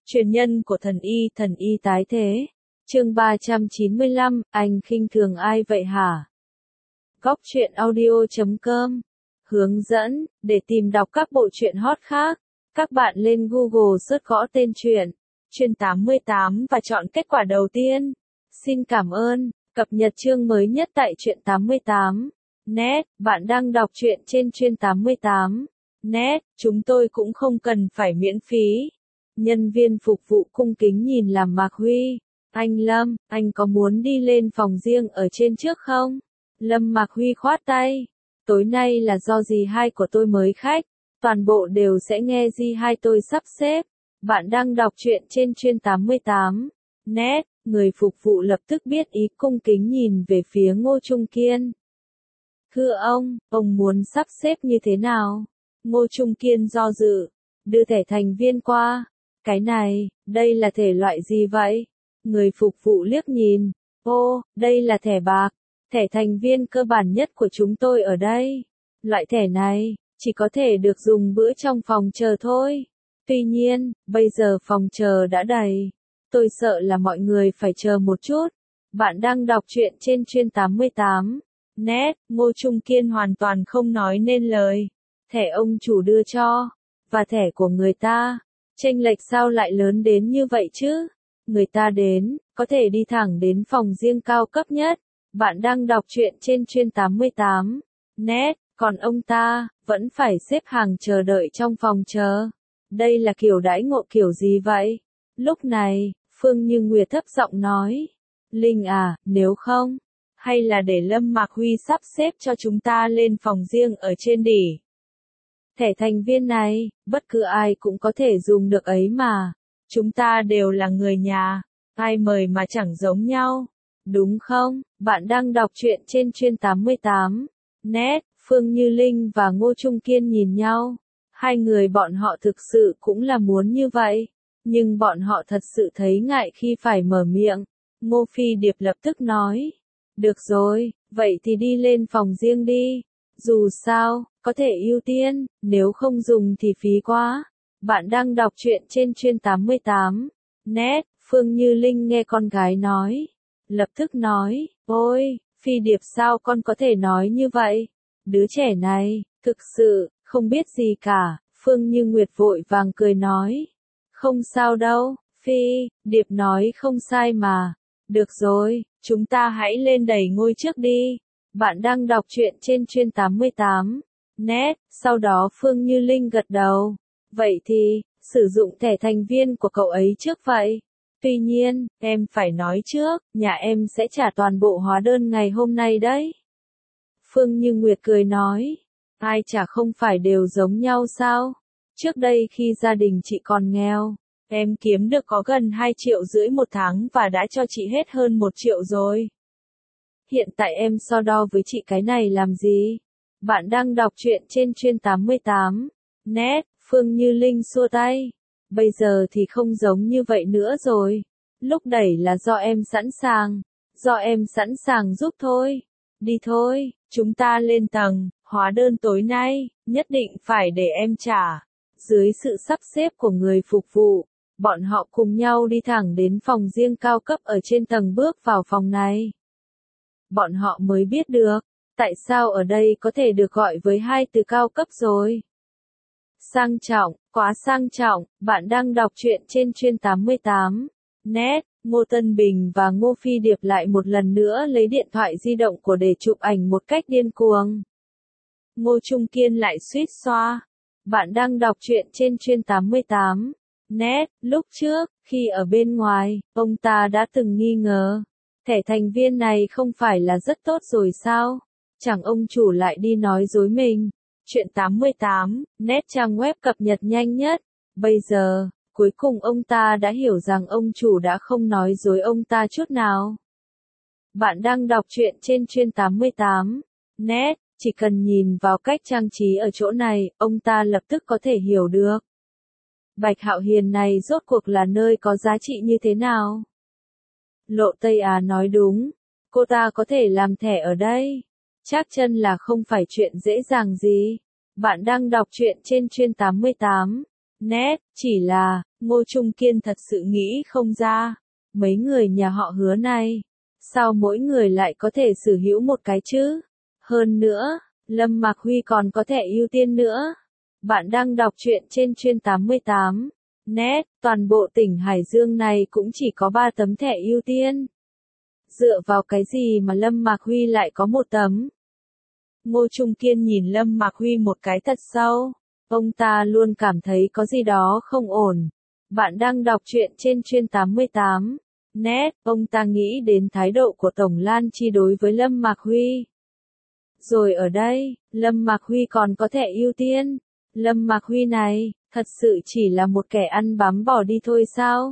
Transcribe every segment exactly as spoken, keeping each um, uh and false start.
Truyền nhân của thần y, thần y tái thế. Chương ba trăm chín mươi lăm, anh khinh thường ai vậy hả? Góc truyện audio chấm com. Hướng dẫn, để tìm đọc các bộ truyện hot khác, các bạn lên Google search gõ tên truyện, truyện tám mươi tám và chọn kết quả đầu tiên. Xin cảm ơn, cập nhật chương mới nhất tại truyện tám mươi tám. Net, bạn đang đọc truyện trên truyện tám mươi tám. Net, chúng tôi cũng không cần phải miễn phí. Nhân viên phục vụ cung kính nhìn làm Mạc Huy. Anh Lâm, anh có muốn đi lên phòng riêng ở trên trước không? Lâm Mạc Huy khoát tay. Tối nay là do dì hai của tôi mới khách. Toàn bộ đều sẽ nghe dì hai tôi sắp xếp. Bạn đang đọc truyện trên truyện tám mươi tám. Net, người phục vụ lập tức biết ý cung kính nhìn về phía Ngô Trung Kiên. Thưa ông, ông muốn sắp xếp như thế nào? Ngô Trung Kiên do dự. Đưa thẻ thành viên qua. Cái này, đây là thể loại gì vậy? Người phục vụ liếc nhìn. Ô, đây là thẻ bạc. Thẻ thành viên cơ bản nhất của chúng tôi ở đây. Loại thẻ này, chỉ có thể được dùng bữa trong phòng chờ thôi. Tuy nhiên, bây giờ phòng chờ đã đầy. Tôi sợ là mọi người phải chờ một chút. Bạn đang đọc truyện trên truyện tám mươi tám. Net, Ngô Trung Kiên hoàn toàn không nói nên lời. Thẻ ông chủ đưa cho, và thẻ của người ta. Chênh lệch sao lại lớn đến như vậy chứ? Người ta đến, có thể đi thẳng đến phòng riêng cao cấp nhất. Bạn đang đọc truyện trên truyện tám mươi tám. Net, còn ông ta, vẫn phải xếp hàng chờ đợi trong phòng chờ. Đây là kiểu đãi ngộ kiểu gì vậy? Lúc này, Phương Như Nguyệt thấp giọng nói. Linh à, nếu không, hay là để Lâm Mạc Huy sắp xếp cho chúng ta lên phòng riêng ở trên đỉ. Thẻ thành viên này, bất cứ ai cũng có thể dùng được ấy mà. Chúng ta đều là người nhà, ai mời mà chẳng giống nhau. Đúng không? Bạn đang đọc truyện trên truyện tám mươi tám. Net, Phương Như Linh và Ngô Trung Kiên nhìn nhau. Hai người bọn họ thực sự cũng là muốn như vậy. Nhưng bọn họ thật sự thấy ngại khi phải mở miệng. Ngô Phi Điệp lập tức nói. Được rồi, vậy thì đi lên phòng riêng đi. Dù sao, có thể ưu tiên, nếu không dùng thì phí quá. Bạn đang đọc truyện trên truyện tám mươi tám. Net, Phương Như Linh nghe con gái nói. Lập tức nói, ôi, Phi Điệp sao con có thể nói như vậy? Đứa trẻ này, thực sự, không biết gì cả. Phương Như Nguyệt vội vàng cười nói. Không sao đâu, Phi, Điệp nói không sai mà. Được rồi, chúng ta hãy lên đẩy ngôi trước đi. Bạn đang đọc truyện trên truyện tám mươi tám. Net, sau đó Phương Như Linh gật đầu. Vậy thì, sử dụng thẻ thành viên của cậu ấy trước vậy. Tuy nhiên, em phải nói trước, nhà em sẽ trả toàn bộ hóa đơn ngày hôm nay đấy. Phương Như Nguyệt cười nói. Ai trả không phải đều giống nhau sao? Trước đây khi gia đình chị còn nghèo, em kiếm được có gần hai triệu rưỡi một tháng và đã cho chị hết hơn một triệu rồi. Hiện tại em so đo với chị cái này làm gì? Bạn đang đọc truyện trên truyện tám mươi tám. Net, Phương Như Linh xua tay. Bây giờ thì không giống như vậy nữa rồi. Lúc đẩy là do em sẵn sàng. Do em sẵn sàng giúp thôi. Đi thôi, chúng ta lên tầng. Hóa đơn tối nay, nhất định phải để em trả. Dưới sự sắp xếp của người phục vụ, bọn họ cùng nhau đi thẳng đến phòng riêng cao cấp ở trên tầng bước vào phòng này. Bọn họ mới biết được, tại sao ở đây có thể được gọi với hai từ cao cấp rồi. Sang trọng, quá sang trọng. Bạn đang đọc truyện trên truyện tám mươi tám. Net, Ngô Tân Bình và Ngô Phi Điệp lại một lần nữa lấy điện thoại di động của để chụp ảnh một cách điên cuồng. Ngô Trung Kiên lại suýt xoa. Bạn đang đọc truyện trên truyện tám mươi tám. Net, lúc trước, khi ở bên ngoài, ông ta đã từng nghi ngờ. Thẻ thành viên này không phải là rất tốt rồi sao? Chẳng ông chủ lại đi nói dối mình. Truyện tám mươi tám, Net trang web cập nhật nhanh nhất. Bây giờ, cuối cùng ông ta đã hiểu rằng ông chủ đã không nói dối ông ta chút nào. Bạn đang đọc truyện trên truyện tám mươi tám. Net, chỉ cần nhìn vào cách trang trí ở chỗ này, ông ta lập tức có thể hiểu được. Bạch Hạo Hiền này rốt cuộc là nơi có giá trị như thế nào? Lộ Tây Á nói đúng. Cô ta có thể làm thẻ ở đây. Chắc chân là không phải chuyện dễ dàng gì. Bạn đang đọc truyện trên truyện tám mươi tám. Net, chỉ là, Ngô Trung Kiên thật sự nghĩ không ra. Mấy người nhà họ Hứa này, sao mỗi người lại có thể sở hữu một cái chứ? Hơn nữa, Lâm Mạc Huy còn có thẻ ưu tiên nữa. Bạn đang đọc truyện trên chuyên tám mươi tám. Net, toàn bộ tỉnh Hải Dương này cũng chỉ có ba tấm thẻ ưu tiên. Dựa vào cái gì mà Lâm Mạc Huy lại có một tấm? Ngô Trung Kiên nhìn Lâm Mạc Huy một cái thật sâu. Ông ta luôn cảm thấy có gì đó không ổn. Bạn đang đọc truyện trên chuyên tám mươi tám. Net, ông ta nghĩ đến thái độ của Tổng Lan Chi đối với Lâm Mạc Huy. Rồi ở đây, Lâm Mạc Huy còn có thẻ ưu tiên. Lâm Mạc Huy này, thật sự chỉ là một kẻ ăn bám bỏ đi thôi sao?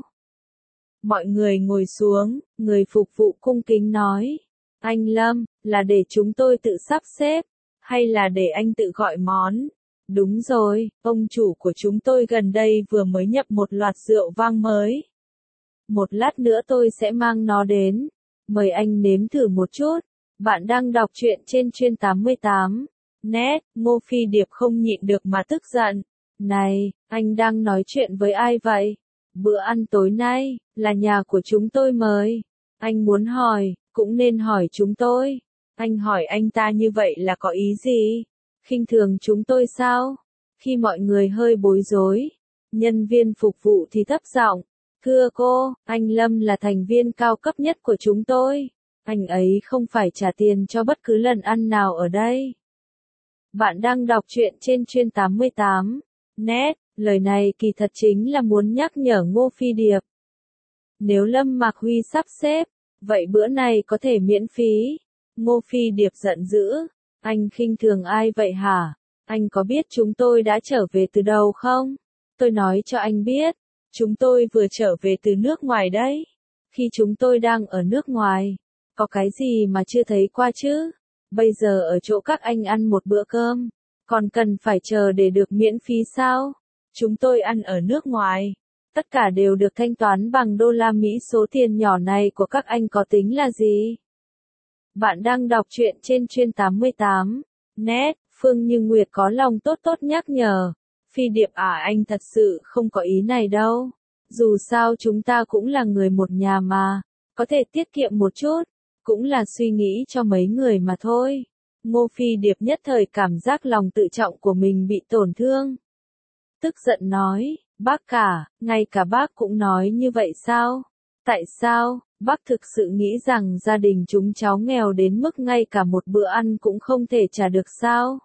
Mọi người ngồi xuống, người phục vụ cung kính nói. Anh Lâm, là để chúng tôi tự sắp xếp, hay là để anh tự gọi món? Đúng rồi, ông chủ của chúng tôi gần đây vừa mới nhập một loạt rượu vang mới. Một lát nữa tôi sẽ mang nó đến. Mời anh nếm thử một chút. Bạn đang đọc truyện trên chuyên tám mươi tám. Net, Ngô Phi Điệp không nhịn được mà tức giận. Này, anh đang nói chuyện với ai vậy? Bữa ăn tối nay, là nhà của chúng tôi mời. Anh muốn hỏi, cũng nên hỏi chúng tôi. Anh hỏi anh ta như vậy là có ý gì? Khinh thường chúng tôi sao? Khi mọi người hơi bối rối, nhân viên phục vụ thì thấp giọng. Thưa cô, anh Lâm là thành viên cao cấp nhất của chúng tôi. Anh ấy không phải trả tiền cho bất cứ lần ăn nào ở đây. Bạn đang đọc truyện trên chuyên tám mươi tám. Net, lời này kỳ thật chính là muốn nhắc nhở Ngô Phi Điệp. Nếu Lâm Mạc Huy sắp xếp, vậy bữa này có thể miễn phí. Ngô Phi Điệp giận dữ. Anh khinh thường ai vậy hả? Anh có biết chúng tôi đã trở về từ đâu không? Tôi nói cho anh biết. Chúng tôi vừa trở về từ nước ngoài đấy. Khi chúng tôi đang ở nước ngoài, có cái gì mà chưa thấy qua chứ? Bây giờ ở chỗ các anh ăn một bữa cơm, còn cần phải chờ để được miễn phí sao? Chúng tôi ăn ở nước ngoài, tất cả đều được thanh toán bằng đô la Mỹ, số tiền nhỏ này của các anh có tính là gì? Bạn đang đọc truyện trên chuyên tám mươi tám. Net, Phương Như Nguyệt có lòng tốt tốt nhắc nhở. Phi Điệp à, anh thật sự không có ý này đâu. Dù sao chúng ta cũng là người một nhà mà, có thể tiết kiệm một chút, cũng là suy nghĩ cho mấy người mà thôi. Ngô Phi Điệp nhất thời cảm giác lòng tự trọng của mình bị tổn thương. Tức giận nói, bác cả, ngay cả bác cũng nói như vậy sao? Tại sao, bác thực sự nghĩ rằng gia đình chúng cháu nghèo đến mức ngay cả một bữa ăn cũng không thể trả được sao?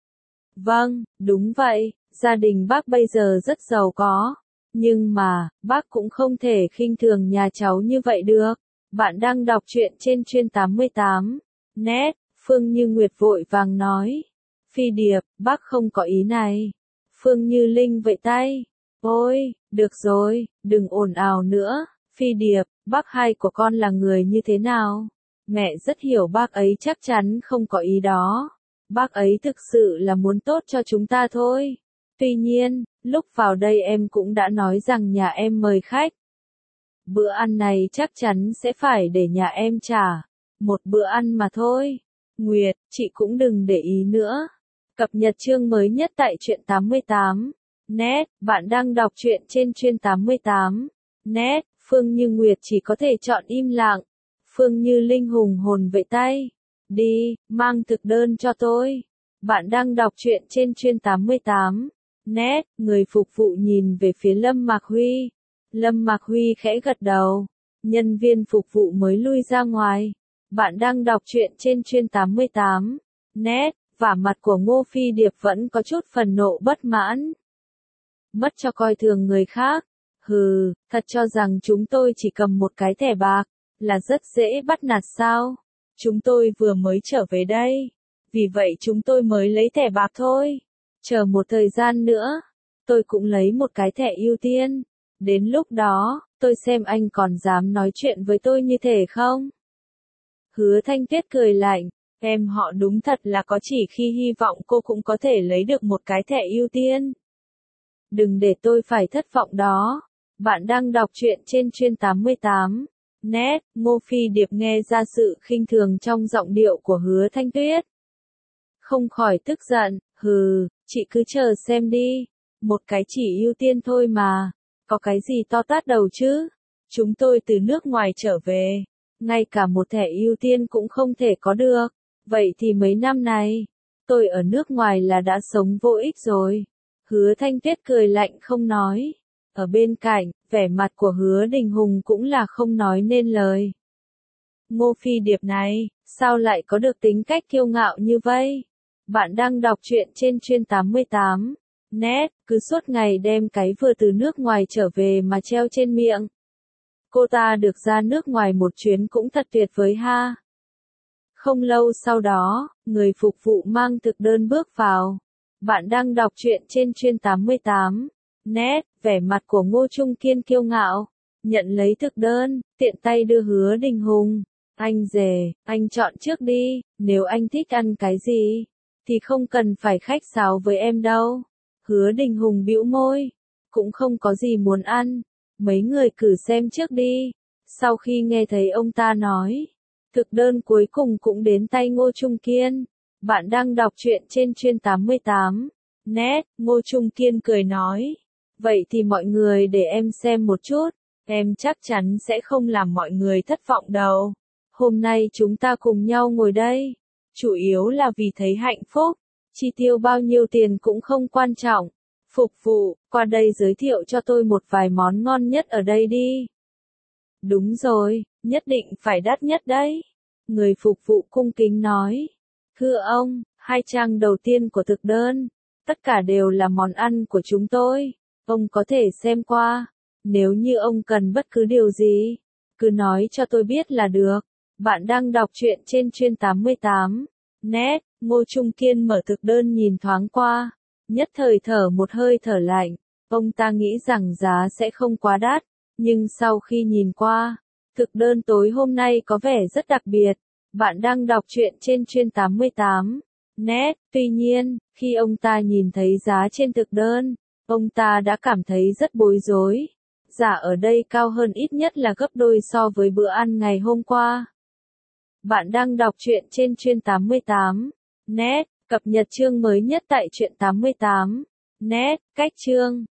Vâng, đúng vậy, gia đình bác bây giờ rất giàu có. Nhưng mà, bác cũng không thể khinh thường nhà cháu như vậy được. Bạn đang đọc truyện trên chuyên tám mươi tám. Net, Phương Như Nguyệt vội vàng nói. Phi Điệp, bác không có ý này. Phương Như Linh vẫy tay. Ôi, được rồi, đừng ồn ào nữa. Phi Điệp, bác hai của con là người như thế nào? Mẹ rất hiểu bác ấy chắc chắn không có ý đó. Bác ấy thực sự là muốn tốt cho chúng ta thôi. Tuy nhiên, lúc vào đây em cũng đã nói rằng nhà em mời khách. Bữa ăn này chắc chắn sẽ phải để nhà em trả. Một bữa ăn mà thôi. Nguyệt, chị cũng đừng để ý nữa. Cập nhật chương mới nhất tại truyện tám mươi tám. Net, bạn đang đọc truyện trên chuyên tám mươi tám. Net, Phương Như Nguyệt chỉ có thể chọn im lặng. Phương Như Linh hùng hồn vẫy tay. Đi, mang thực đơn cho tôi. Bạn đang đọc truyện trên chuyên tám mươi tám. Net, người phục vụ nhìn về phía Lâm Mạc Huy. Lâm Mạc Huy khẽ gật đầu. Nhân viên phục vụ mới lui ra ngoài. Bạn đang đọc truyện trên chuyên tám mươi tám. Net, và mặt của Ngô Phi Điệp vẫn có chút phần nộ bất mãn. Mất cho coi thường người khác. Hừ, thật cho rằng chúng tôi chỉ cầm một cái thẻ bạc, là rất dễ bắt nạt sao? Chúng tôi vừa mới trở về đây. Vì vậy chúng tôi mới lấy thẻ bạc thôi. Chờ một thời gian nữa, tôi cũng lấy một cái thẻ ưu tiên. Đến lúc đó, tôi xem anh còn dám nói chuyện với tôi như thế không? Hứa Thanh Tuyết cười lạnh, em họ đúng thật là có chỉ khi hy vọng cô cũng có thể lấy được một cái thẻ ưu tiên. Đừng để tôi phải thất vọng đó. Bạn đang đọc truyện trên chuyên tám mươi tám. Net, Ngô Phi Điệp nghe ra sự khinh thường trong giọng điệu của Hứa Thanh Tuyết. Không khỏi tức giận, hừ, chị cứ chờ xem đi. Một cái chỉ ưu tiên thôi mà. có cái gì to tát đầu chứ? Chúng tôi từ nước ngoài trở về, ngay cả một thẻ ưu tiên cũng không thể có được. Vậy thì mấy năm này, tôi ở nước ngoài là đã sống vô ích rồi. Hứa Thanh Tuyết cười lạnh không nói. Ở bên cạnh, vẻ mặt của Hứa Đình Hùng cũng là không nói nên lời. Ngô Phi Điệp này, sao lại có được tính cách kiêu ngạo như vậy? Bạn đang đọc truyện trên Chuyên tám mươi tám net, cứ suốt ngày đem cái vừa từ nước ngoài trở về mà treo trên miệng. Cô ta được ra nước ngoài một chuyến cũng thật tuyệt vời ha. Không lâu sau đó, người phục vụ mang thực đơn bước vào. Bạn đang đọc truyện trên Chuyên tám mươi tám net, vẻ mặt của Ngô Trung Kiên kiêu ngạo, nhận lấy thực đơn, tiện tay đưa Hứa Đình Hùng. Anh rể, anh chọn trước đi, nếu anh thích ăn cái gì, thì không cần phải khách sáo với em đâu. Hứa Đình Hùng bĩu môi, cũng không có gì muốn ăn, mấy người cứ xem trước đi. Sau khi nghe thấy ông ta nói, thực đơn cuối cùng cũng đến tay Ngô Trung Kiên. Bạn đang đọc truyện trên Chuyên tám mươi tám net, Ngô Trung Kiên cười nói, vậy thì mọi người để em xem một chút, em chắc chắn sẽ không làm mọi người thất vọng đâu. Hôm nay chúng ta cùng nhau ngồi đây, chủ yếu là vì thấy hạnh phúc, chi tiêu bao nhiêu tiền cũng không quan trọng. Phục vụ, qua đây giới thiệu cho tôi một vài món ngon nhất ở đây đi. Đúng rồi, nhất định phải đắt nhất đấy. Người phục vụ cung kính nói. Thưa ông, hai trang đầu tiên của thực đơn, tất cả đều là món ăn của chúng tôi. Ông có thể xem qua, nếu như ông cần bất cứ điều gì, cứ nói cho tôi biết là được. Bạn đang đọc truyện trên Chuyên tám mươi tám net, Ngô Trung Kiên mở thực đơn nhìn thoáng qua, nhất thời thở một hơi thở lạnh. Ông ta nghĩ rằng giá sẽ không quá đắt, nhưng sau khi nhìn qua, thực đơn tối hôm nay có vẻ rất đặc biệt. Bạn đang đọc truyện trên Chuyên tám mươi tám net, tuy nhiên, khi ông ta nhìn thấy giá trên thực đơn, ông ta đã cảm thấy rất bối rối. Giá ở đây cao hơn ít nhất là gấp đôi so với bữa ăn ngày hôm qua. Bạn đang đọc truyện trên Chuyên tám mươi tám net, cập nhật chương mới nhất tại Truyện tám mươi tám net, cách chương